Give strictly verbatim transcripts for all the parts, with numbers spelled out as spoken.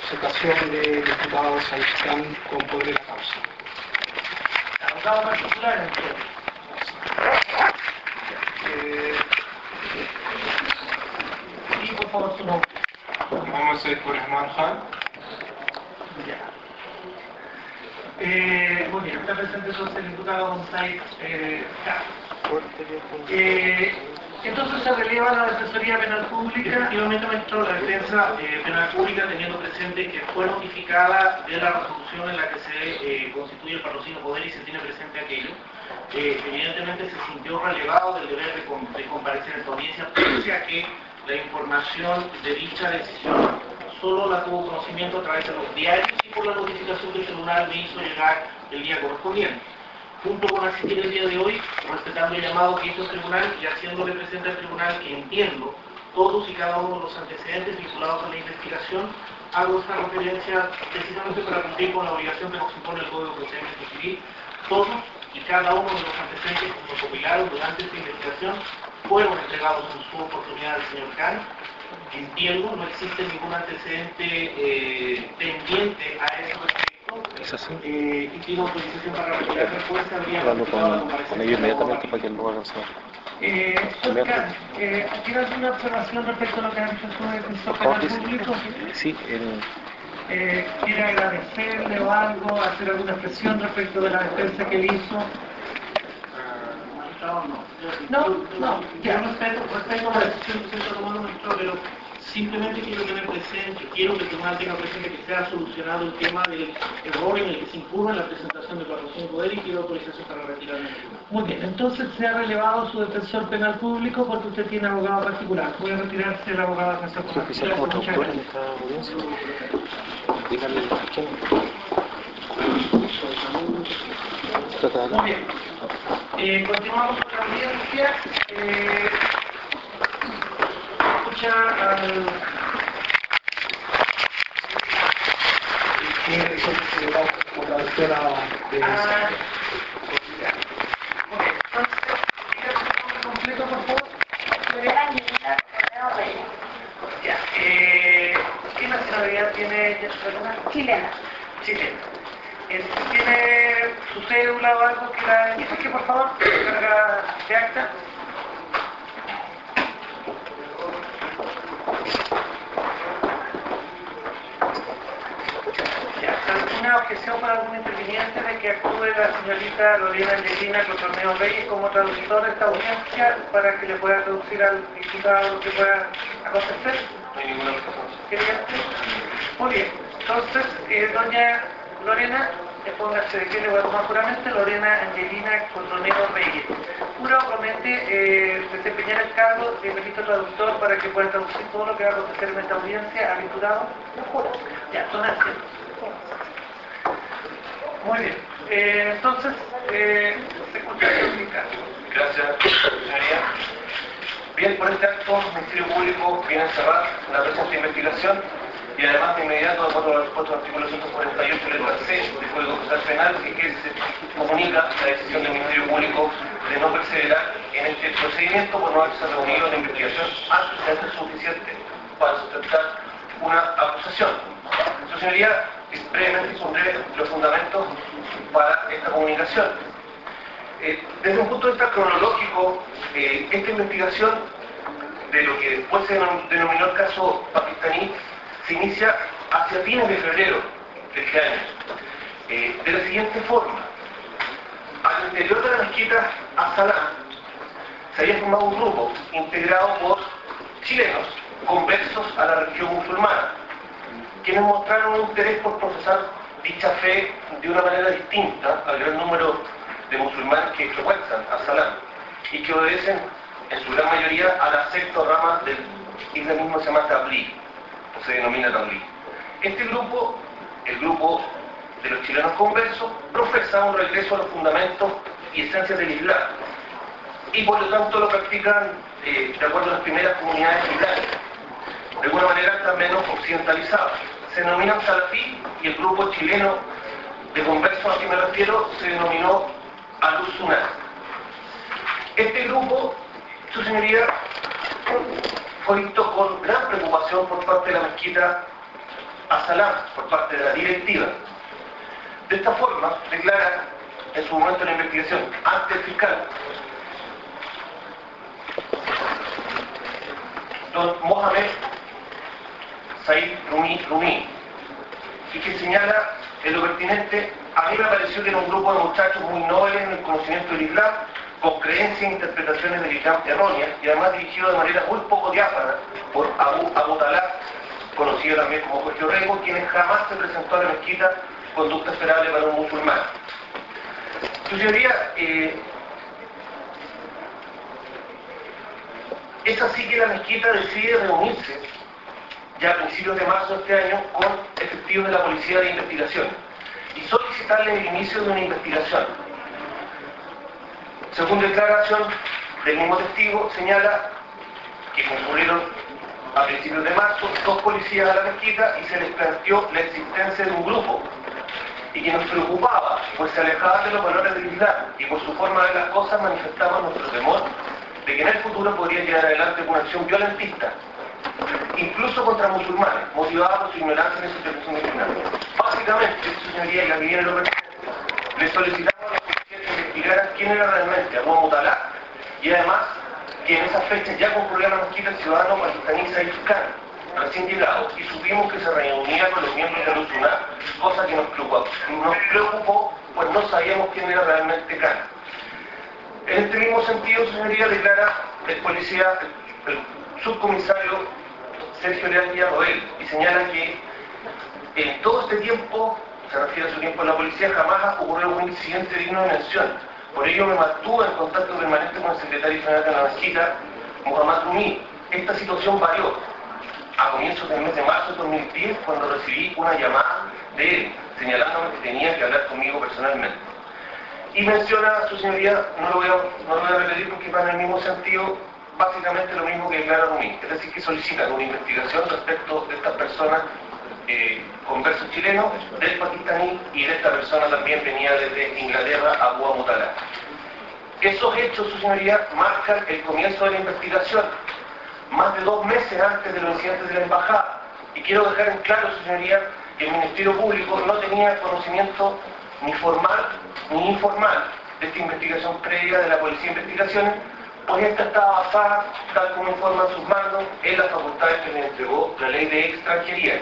representación de diputados al que están con poder de la causa. Abogado particular, entonces. Eh, y por favor su nombre. Mohamed Said Rahman Khan. Ya. Eh, muy bien, está presente entonces el diputado González eh, Khan. Eh, entonces se releva la Defensoría Penal Pública. Efectivamente, maestro, la Defensa eh, Penal Pública, teniendo presente que fue notificada de la resolución en la que se eh, constituye el patrocinio poder y se tiene presente aquello, eh, evidentemente se sintió relevado del deber de, com de comparecer en esta audiencia, pese a que la información de dicha decisión solo la tuvo conocimiento a través de los diarios y por la notificación que el tribunal me hizo llegar el día correspondiente. Junto con asistir el día de hoy, respetando el llamado que hizo el tribunal y haciéndole presente al tribunal que entiendo todos y cada uno de los antecedentes vinculados a la investigación, hago esta referencia precisamente para cumplir con la obligación que nos impone el Código de Procedimiento Civil. Todos y cada uno de los antecedentes que nos recopilaron durante esta investigación fueron entregados en su oportunidad al señor Khan. Entiendo, no existe ningún antecedente eh, pendiente a eso respecto. Es así. Eh, y pido autorización para retirar respuesta. Hablando con, con ellos inmediatamente para que lo hagan saber. Eh, señor Khan, eh, ¿tiene alguna observación respecto a lo que ha dicho su defensor penal público? Sí, el... Eh, ¿Quiere agradecerle o algo, hacer alguna expresión respecto de la defensa que él hizo? No, no, ya respeto, respeto la decisión que se está tomando nuestro, pero simplemente quiero tener presente, quiero que el tribunal tenga presente que se ha solucionado el tema del error en el que se incurre en la presentación del patrocinio poder y quiero autorización para retirarme. Muy bien, entonces se ha relevado su defensor penal público porque usted tiene abogado particular. Voy a retirarse el abogado defensor penal oficial como traductor en esta audiencia. Díganle a quién. Muy bien. Eh, continuamos con la audiencia. Eh, escucha al... Tiene solicitado como traductora de... Ah, muy bien. Entonces, dígame su nombre completo, por favor. Ya. Eh, ¿Qué nacionalidad tiene ella? Chilena. Chilena. Eh, ¿Tiene su cédula o algo que la indique, por favor? Carga de acta. Ya. ¿Alguna objeción para algún interviniente de que actúe la señorita Lorena Angelina Cotorneo Reyes como traductor de esta audiencia para que le pueda traducir al diputado lo que pueda acontecer? No hay ninguna objeción. Muy bien. Entonces, eh, doña Lorena, eh, póngase de pie, le voy a tomar puramente, Lorena Angelina Cotonero Reyes. Jura o promete eh, desempeñar el cargo de ministro traductor para que pueda traducir todo lo que va a acontecer en esta audiencia al diputado. Lo juro. Ya, son así. Muy bien. Eh, entonces, eh, se escucha el caso. Gracias, señoría. Bien, por este acto, el Ministerio Público viene a cerrar la presente investigación y además de inmediato, de acuerdo al dispuesto del artículo ciento cuarenta y ocho, letra C del Código Procesal Penal, que, que se comunica la decisión del Ministerio Público de no perseverar en este procedimiento por no haberse reunido la investigación antes suficiente para sustentar una acusación. Su señoría, brevemente expondré los fundamentos para esta comunicación. Eh, desde un punto de vista cronológico, eh, esta investigación de lo que después se denominó el caso pakistaní se inicia hacia fines de febrero de este año, eh, de la siguiente forma. Al interior de la mezquita As-Salam se había formado un grupo integrado por chilenos conversos a la religión musulmana, quienes mostraron un interés por profesar dicha fe de una manera distinta al gran número de musulmanes que frecuentan As-Salam y que obedecen en su gran mayoría a la sexta rama del islamismo que se llama Tabligh, o se denomina Tabligh. Este grupo, el grupo de los chilenos conversos, profesa un regreso a los fundamentos y esencias del Islam y por lo tanto lo practican eh, de acuerdo a las primeras comunidades islámicas. De alguna manera están menos occidentalizados. Se denominan salafí y el grupo chileno de conversos a que me refiero se denominó Al-Sunnah. Este grupo, su señoría, fue visto con gran preocupación por parte de la mezquita a Salam por parte de la directiva. De esta forma, declara en su momento de la investigación ante el fiscal don Mohamed Said Rumi, Rumi, y que señala en lo pertinente: a mí me pareció que era un grupo de muchachos muy nobles en el conocimiento del Islam, con creencias e interpretaciones del Islam erróneas, y además dirigido de manera muy poco diáfana por Abu, Abu Talá, conocido también como Jorge Orrego, quien jamás se presentó a la mezquita conducta esperable para un musulmán. Su señoría, eh, es así que la mezquita decide reunirse ya a principios de marzo de este año con efectivos de la Policía de Investigación y solicitarle el inicio de una investigación. Según declaración del mismo testigo, señala que concurrieron a principios de marzo dos policías a la mezquita y se les planteó la existencia de un grupo y que nos preocupaba, pues se alejaban de los valores del Islam y por su forma de ver las cosas manifestamos nuestro temor de que en el futuro podría llevar adelante una acción violentista, incluso contra musulmanes, motivada por su ignorancia en esa intervención criminal. Básicamente, su señoría, y la que viene lo le solicitamos a la policía que investigaran quién era realmente Abu Mutalá y además que en esas fechas ya concurrió a la mezquita el ciudadano pakistaní Saif Khan, recién llegado, y supimos que se reunía con los miembros de Al-Sunnah, cosa que nos preocupó, nos preocupó, pues no sabíamos quién era realmente Khan. En este mismo sentido, su señoría, declara el policía, el, el subcomisario Sergio Leal Villarroel, y señala que en todo este tiempo, se refiere a su tiempo en la policía, jamás ocurrió un incidente digno de mención. Por ello me mantuve en contacto permanente con el secretario general de la mezquita, Mohamed Rumi. Esta situación varió a comienzos del mes de marzo de dos mil diez, cuando recibí una llamada de él, señalándome que tenía que hablar conmigo personalmente. Y menciona a su señoría, no lo voy a, no lo voy a repetir porque va en el mismo sentido, básicamente lo mismo que declara Rumi, es decir, que solicitan una investigación respecto de estas personas eh, conversos chilenos, del pakistaní, y de esta persona también venía desde Inglaterra, Abu Mutalá. Esos hechos, su señoría, marcan el comienzo de la investigación, más de dos meses antes de los incidentes de la embajada, y quiero dejar en claro, su señoría, que el Ministerio Público no tenía conocimiento ni formal ni informal de esta investigación previa de la Policía de Investigaciones, pues esta estaba basada, tal como informan sus mandos, en las facultades que le entregó la Ley de Extranjería.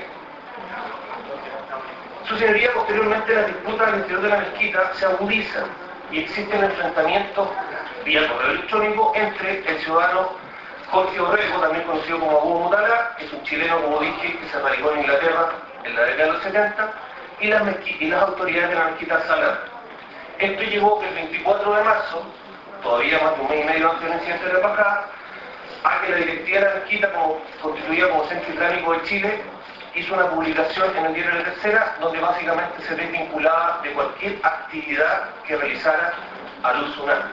Su señoría, posteriormente, las disputas al interior de la mezquita se agudizan y existen enfrentamientos vía correo electrónico entre el ciudadano Jorge Orrego, también conocido como Abu Mutalá, que es un chileno, como dije, que se radicó en Inglaterra en la década de los setenta, y las, y las autoridades de la mezquita Salam. Esto llevó que el veinticuatro de marzo, todavía más de un mes y medio antes del incidente de la embajada, a que la directiva de la mezquita, como constituida como Centro Islámico de Chile, hizo una publicación en el diario La Tercera, donde básicamente se desvinculaba de cualquier actividad que realizara Al-Sunnah.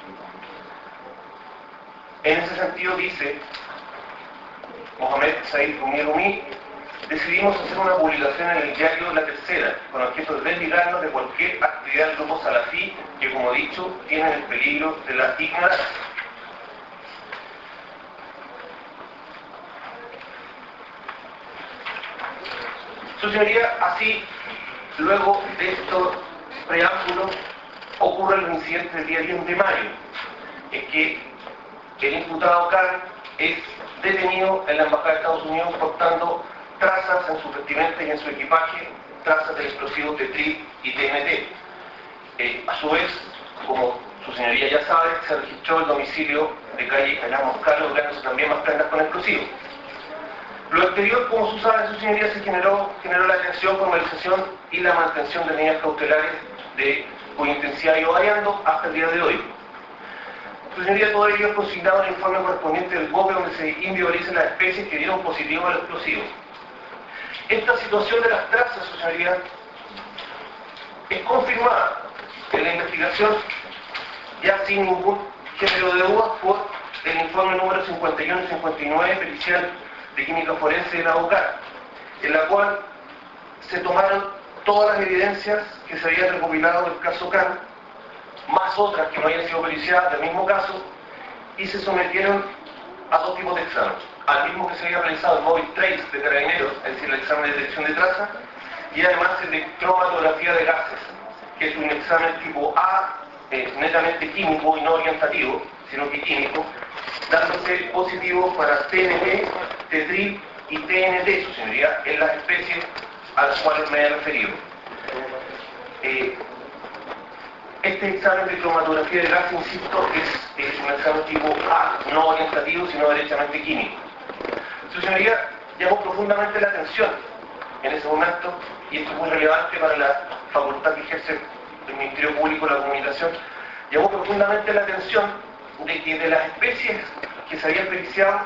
En ese sentido dice Mohamed Said Rumi Rumi: decidimos hacer una publicación en el diario La Tercera, con objeto de desligarnos de cualquier actividad del grupo salafí que, como he dicho, tienen el peligro de la ignorancia. Su señoría, así, luego de estos preámbulos, ocurre el incidente del día diez de mayo, en que el imputado Khan es detenido en la Embajada de Estados Unidos portando trazas en su vestimenta y en su equipaje, trazas de explosivos de tril y T N T. Eh, a su vez, como su señoría ya sabe, se registró el domicilio de calle Cañas Moscalo, lográndose también más prendas con explosivos. Lo exterior, como su sabe, su señoría, se generó, generó la detención, formalización y la mantención de medidas cautelares de cuya intensidad ha ido variando hasta el día de hoy. Su señoría, todo ello es consignado en el informe correspondiente del B O P E, donde se individualizan las especies que dieron positivo al explosivo. Esta situación de las trazas, su señoría, es confirmada en la investigación, ya sin ningún género de dudas, por el informe número cincuenta y uno y cincuenta y nueve pericial de química forense de la O C A R, en la cual se tomaron todas las evidencias que se habían recopilado del caso Khan, más otras que no habían sido periciadas del mismo caso, y se sometieron a dos tipos de exámenes. al mismo que se había realizado el Móvil Trace de Carabineros, es decir, el examen de detección de traza, y además el de cromatografía de gases, que es un examen tipo A, eh, netamente químico y no orientativo, sino que químico, dándose positivo para T N T, tetril y T N T, su señoría, en las especies a las cuales me he referido. Eh, este examen de cromatografía de gases, insisto, es, es un examen tipo A, no orientativo, sino derechamente químico. Su señoría llamó profundamente la atención en ese momento, y esto es muy relevante para la facultad que ejerce el Ministerio Público de la Comunicación, llamó profundamente la atención de que de las especies que se habían periciado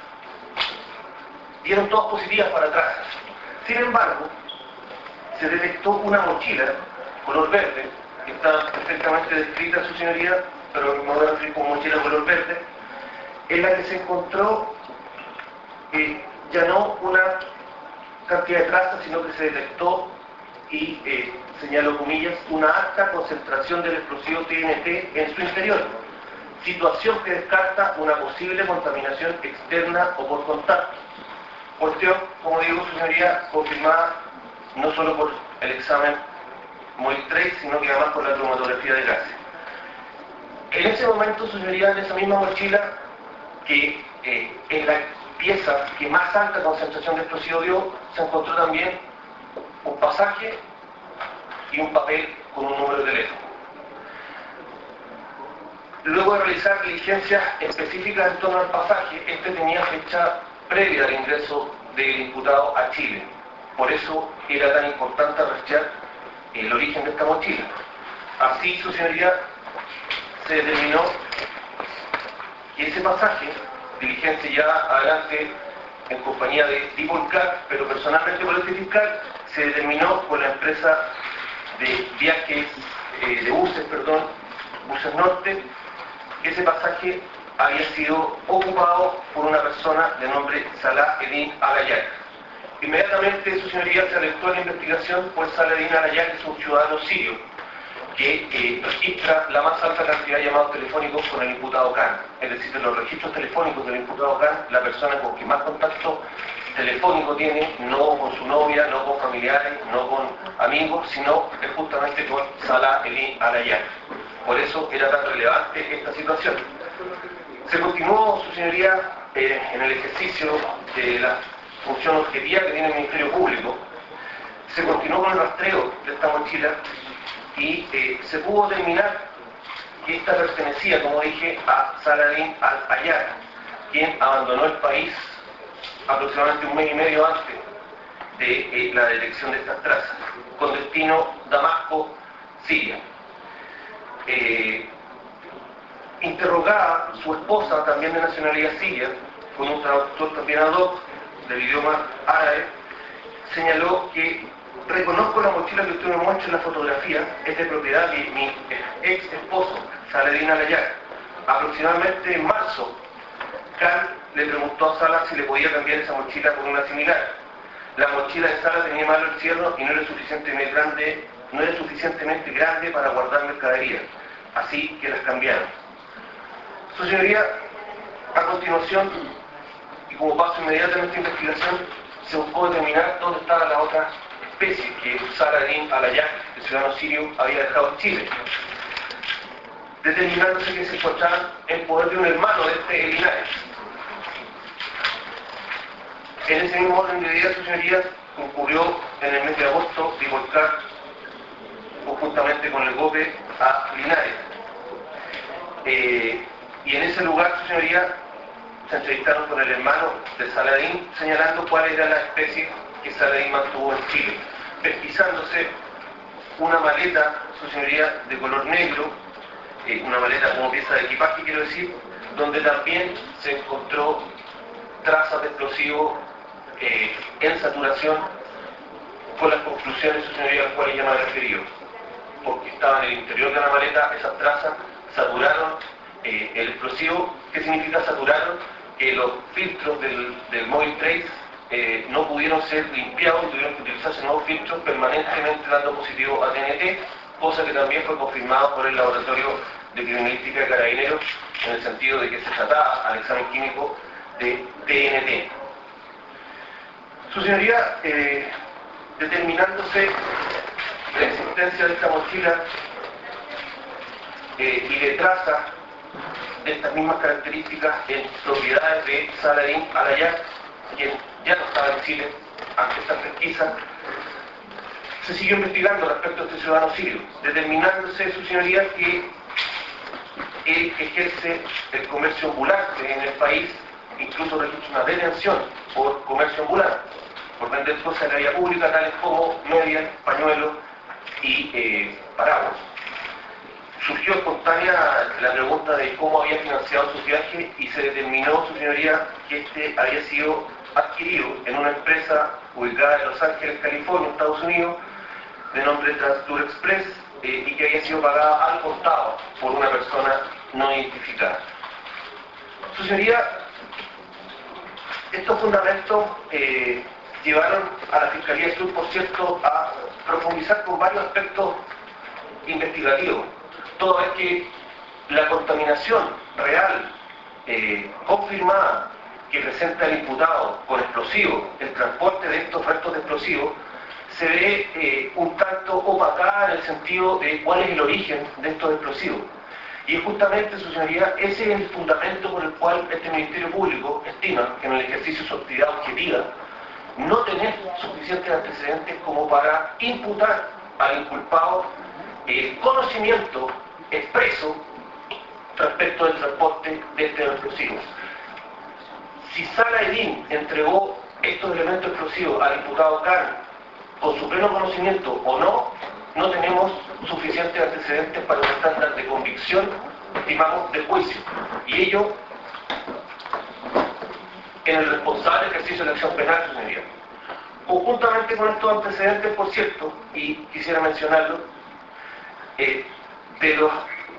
dieron todas positivas para trazas. Sin embargo, se detectó una mochila color verde, que está perfectamente descrita, su señoría, pero me voy a referir como mochila color verde, en la que se encontró eh, ya no una cantidad de trazas, sino que se detectó y eh, señaló comillas, una alta concentración del explosivo T N T en su interior, situación que descarta una posible contaminación externa o por contacto. Cuestión, como digo, su señoría, confirmada no solo por el examen Móvil Trace, sino que además por la cromatografía de gases. En ese momento, su señoría, en esa misma mochila, que eh, en la pieza que más alta concentración de explosivo dio, se encontró también un pasaje y un papel con un número de teléfono. Luego de realizar diligencias específicas en torno al pasaje, este tenía fecha previa al ingreso del imputado a Chile. Por eso era tan importante rastrear el origen de esta mochila. Así, su señoría, se determinó que ese pasaje, diligencia ya adelante en compañía de Divulcar, pero personalmente por este fiscal, se determinó por la empresa de viajes, eh, de buses, perdón, Buses Norte, que ese pasaje había sido ocupado por una persona de nombre Salah Edin Alayak. Inmediatamente, su señoría, se alertó a la investigación, pues Salah Edin Alayak es un ciudadano sirio que eh, registra la más alta cantidad de llamados telefónicos con el imputado Khan. Es decir, en los registros telefónicos del imputado Khan, la persona con que más contacto telefónico tiene, no con su novia, no con familiares, no con amigos, sino es justamente con Salah Edin Alayak. Por eso era tan relevante esta situación. Se continuó, su señoría, eh, en el ejercicio de la función objetiva que tiene el Ministerio Público. Se continuó con el rastreo de esta mochila y eh, se pudo determinar que esta pertenecía, como dije, a Saladin al-Ayar, quien abandonó el país aproximadamente un mes y medio antes de eh, la detección de estas trazas, con destino Damasco, Siria. Eh, interrogada su esposa, también de nacionalidad siria, con un traductor también ad hoc del idioma árabe, señaló que reconozco la mochila que usted me muestra en la fotografía, es de propiedad de mi ex esposo, Saladin Alayak. Aproximadamente en marzo, Khan le preguntó a Salah si le podía cambiar esa mochila por una similar. La mochila de Salah tenía malo el cierre y no era suficientemente grande, no era suficientemente grande para guardar mercadería, así que las cambiaron. Su señoría, a continuación, y como paso inmediato en esta investigación, se buscó determinar dónde estaba la otra especie que Saladin Alayak, el ciudadano sirio, había dejado en Chile, determinándose que se encontraban en poder de un hermano de este Linares. En ese mismo orden de ideas, su señoría, concurrió en el mes de agosto Divulcar conjuntamente con el GOPE a Linares. Eh, y en ese lugar, su señoría, se entrevistaron con el hermano de Saladin, señalando cuál era la especie que Saladin mantuvo en Chile, pesquisándose una maleta, su señoría, de color negro, eh, una maleta como pieza de equipaje, quiero decir, donde también se encontró trazas de explosivos eh, en saturación, con las conclusiones, su señoría, a las cuales ya me he referido, porque estaban en el interior de la maleta, esas trazas saturaron eh, el explosivo. ¿Qué significa saturaron? Que los filtros del, del Móvil Trace eh, no pudieron ser limpiados, tuvieron que utilizarse nuevos filtros permanentemente dando positivo a T N T, cosa que también fue confirmada por el Laboratorio de Criminalística de Carabineros, en el sentido de que se trataba al examen químico de T N T. Su señoría, eh, determinándose la existencia de esta mochila eh, y de trazas de estas mismas características en propiedades de Saladín Alayar, quien ya no estaba en Chile ante esta pesquisa, se siguió investigando respecto a este ciudadano sirio, determinándose su señoría que él ejerce el comercio ambulante en el país, incluso registra una detención por comercio ambulante, por vender cosas en la vía pública tales como medias, pañuelos y eh, paraguas. Surgió espontánea la pregunta de cómo había financiado su viaje y se determinó, su señoría, que este había sido adquirido en una empresa ubicada en Los Ángeles, California, Estados Unidos, de nombre Transtour Express, eh, y que había sido pagada al contado por una persona no identificada. Su señoría, estos fundamentos eh, llevaron a la Fiscalía Sur, por cierto, a profundizar con varios aspectos investigativos. Todo es que la contaminación real, eh, confirmada, que presenta el imputado con explosivos, el transporte de estos restos de explosivos, se ve eh, un tanto opacada en el sentido de cuál es el origen de estos explosivos. Y es justamente, su señoría, ese es el fundamento por el cual este Ministerio Público estima que en el ejercicio de su actividad objetiva no tener suficientes antecedentes como para imputar al inculpado el conocimiento expreso respecto del transporte de estos explosivos. Si Saladín entregó estos elementos explosivos al imputado Khan con su pleno conocimiento o no, no tenemos suficientes antecedentes para un estándar de convicción, estimamos, de juicio. Y ello en el responsable ejercicio de la acción penal, su señoría. Conjuntamente con estos antecedentes, por cierto, y quisiera mencionarlo, eh, de, los,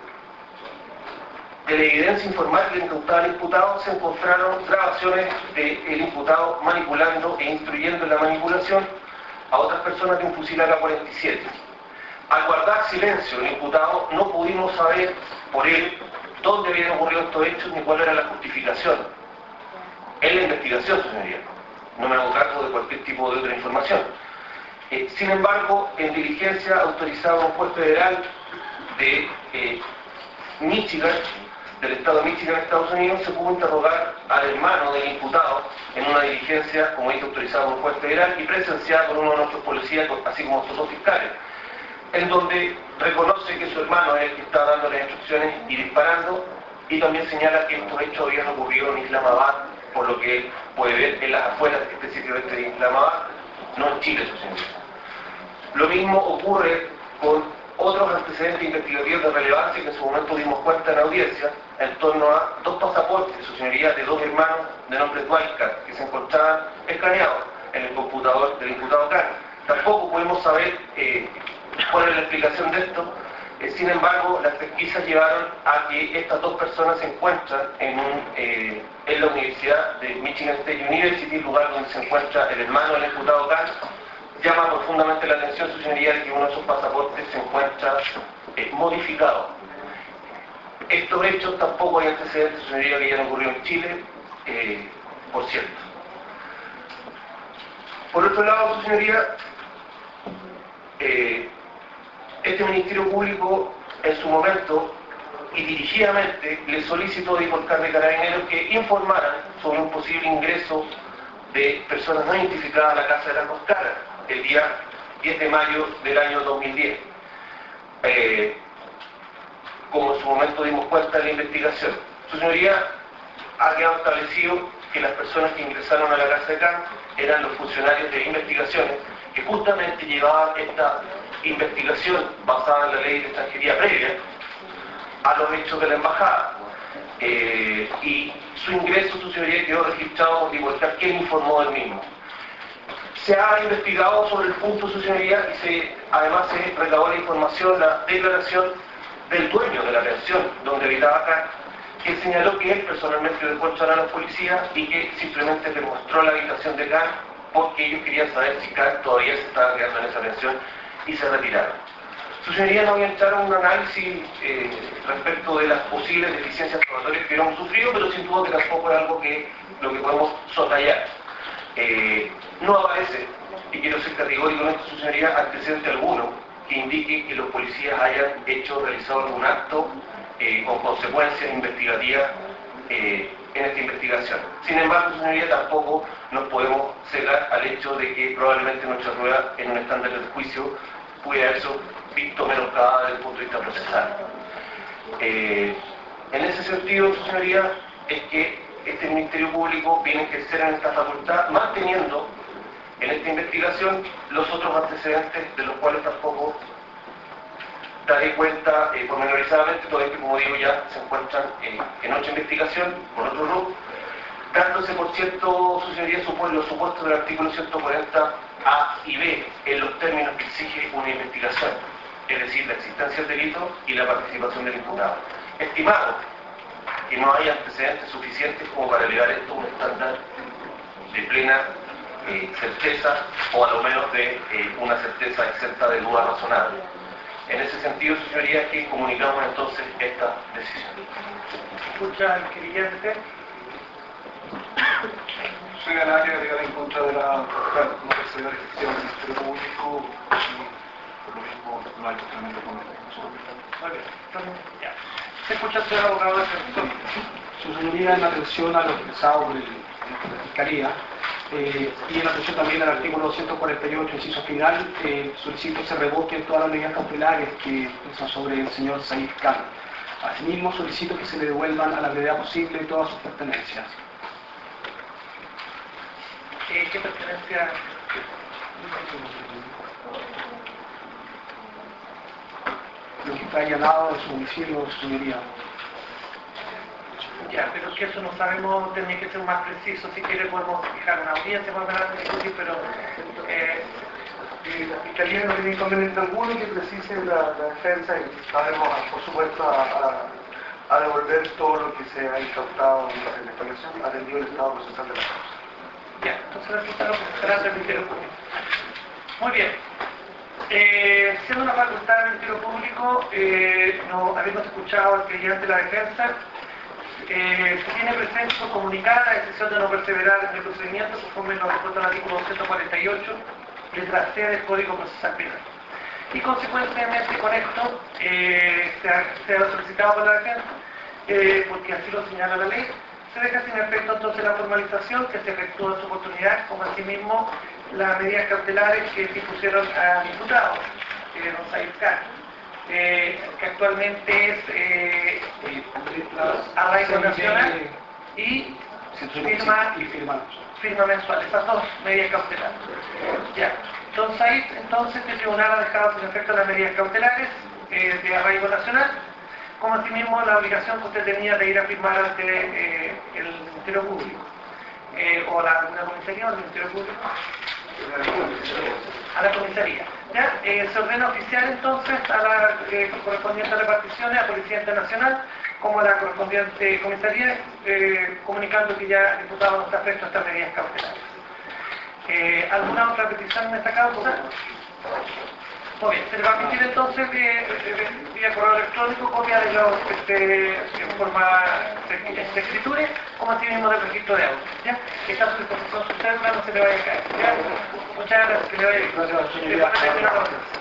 de la evidencia informática incautada al imputado se encontraron grabaciones del imputado manipulando e instruyendo en la manipulación a otras personas de un fusil A K cuarenta y siete. Al guardar silencio el imputado no pudimos saber por él dónde habían ocurrido estos hechos ni cuál era la justificación. Es la investigación, señoría. No me hago cargo de cualquier tipo de otra información. Eh, sin embargo, en diligencia autorizada por un juez federal de eh, Michigan, del estado de Michigan, Estados Unidos, se pudo interrogar al hermano del imputado en una diligencia, como dice, autorizada por un juez federal y presenciada por uno de nuestros policías, así como nuestros dos fiscales, en donde reconoce que su hermano es el que está dando las instrucciones y disparando, y también señala que estos hechos habían ocurrido en Islamabad, por lo que él puede ver en las afueras específicamente de Islamabad, no en Chile, su señoría. Lo mismo ocurre con otros antecedentes investigativos de relevancia que en su momento dimos cuenta en audiencia, en torno a dos pasaportes, su señoría, de dos hermanos de nombre Dwalcar, que se encontraban escaneados en el computador del imputado Khan. Tampoco podemos saber eh, cuál es la explicación de esto. Eh, sin embargo, las pesquisas llevaron a que estas dos personas se encuentran en, un, eh, en la Universidad de Michigan State University, lugar donde se encuentra el hermano del imputado Khan. Llama profundamente la atención, su señoría, de que uno de sus pasaportes se encuentra eh, modificado. Estos hechos tampoco hay antecedentes, su señoría, que hayan ocurrido en Chile, eh, por cierto. Por otro lado, su señoría, eh, este Ministerio Público en su momento y dirigidamente le solicitó a Diporcar de Carabineros que informaran sobre un posible ingreso de personas no identificadas a la Casa de las Dos Caras el día diez de mayo del año dos mil diez. Eh, como en su momento dimos cuenta de la investigación. Su señoría ha quedado establecido que las personas que ingresaron a la Casa de Khan eran los funcionarios de investigaciones que justamente llevaban esta investigación basada en la ley de extranjería previa a los hechos de la embajada. Eh, y su ingreso, su señoría, quedó registrado por Diporcar, quien informó del mismo. Se ha investigado sobre el punto, su señoría, y se, además se recabó la información, la declaración del dueño de la pensión donde habitaba Khan, que señaló que él personalmente dio cuenta a los policías y que simplemente le mostró la habitación de Khan porque ellos querían saber si Khan todavía se estaba quedando en esa pensión y se retiraron. Su señoría no voy a entrar en un análisis eh, respecto de las posibles deficiencias probatorias que hubiéramos sufrido, pero sin duda que tampoco es algo que lo que podemos sotallar. Eh, no aparece, y quiero ser categórico en esto, su señoría, antecedente alguno que indique que los policías hayan hecho, realizado algún acto eh, con consecuencias investigativas eh, en esta investigación. Sin embargo, su señoría, tampoco nos podemos cegar al hecho de que probablemente nuestra prueba en un estándar de juicio pudiera haberse visto menoscabada desde el punto de vista procesal. Eh, en ese sentido, su señoría, es que este Ministerio Público viene a ejercer en esta facultad, manteniendo en esta investigación los otros antecedentes de los cuales tampoco daré cuenta eh, pormenorizadamente, todo esto, como digo, ya se encuentran eh, en otra investigación por otro rubro, dándose, por cierto, su señoría, supone los supuestos del artículo ciento cuarenta A y B en los términos que exige una investigación, es decir, la existencia del delito y la participación del imputado. Estimado que no hay antecedentes suficientes como para elevar esto a un estándar de plena eh, certeza, o a lo menos de eh, una certeza exenta de duda razonable. En ese sentido, su señoría, que comunicamos entonces esta decisión. Escucha al querellante. Soy el área de en contra de la no proceder ejecutiva del Ministerio Público y por lo mismo no hay tratamiento con el Muy bien, entonces, ya. Se escucha al señor abogado de defensor. Su señoría, en atención a lo expresado por, el, por la Fiscalía eh, y en atención también al artículo ciento cuarenta y ocho, inciso final, eh, solicito se revoquen todas las medidas cautelares que son sobre el señor Said Khan. Asimismo, solicito que se le devuelvan a la brevedad posible todas sus pertenencias. Eh, ¿Qué pertenencia? Lo que está allanado de su domicilio, su señoría. Ya, pero es que eso no sabemos, tenía que ser más preciso. Si quiere podemos fijar una audiencia más adelante, discutir, pero eh, Y la Fiscalía no tiene inconveniente alguno que precise la, la defensa y estaremos, por supuesto, a, a, a devolver todo lo que se ha incautado en la investigación, atendido el estado procesal de la causa. ya, entonces la fiscal lo presentará del Ministerio Público. Muy bien. Eh, siendo una facultad del Ministerio Público, eh, no habíamos escuchado al creyente de la defensa. Eh, se tiene presente por comunicada la decisión de no perseverar en el procedimiento conforme lo dispuesto al artículo ciento cuarenta y ocho, letra C del Código Procesal Penal. Y consecuentemente con esto eh, se, ha, se ha solicitado por la defensa, eh, porque así lo señala la ley, se deja sin efecto entonces la formalización que se efectuó en su oportunidad, como asimismo las medidas cautelares que se impusieron al imputado, eh, don Said Khan. Eh, que actualmente es eh, arraigo nacional y firma, y firma. firma mensual, esas dos medidas cautelares. Ya. Don Said, entonces el tribunal ha dejado sin efecto las medidas cautelares eh, de arraigo nacional, como asimismo la obligación que usted tenía de ir a firmar ante eh, el Ministerio Público, eh, o la, la comisaría o el Ministerio Público. A la comisaría. ¿Ya? Eh, se ordena oficial entonces a la eh, correspondiente reparticiones, a Policía Internacional, como a la correspondiente comisaría, eh, comunicando que ya el diputado no está afecto a estas medidas cautelares. Eh, ¿Alguna otra petición en esta causa? Muy bien, se le va a pedir entonces vía, vía correo electrónico copia de los este, en forma de, de escritura, como así mismo del registro de audio. ¿Ya? Que está a su disposición su cédula, no se le vaya a caer. ¿Ya? Muchas gracias, que le vaya bien. Gracias, señoría. Después de terminar la orden.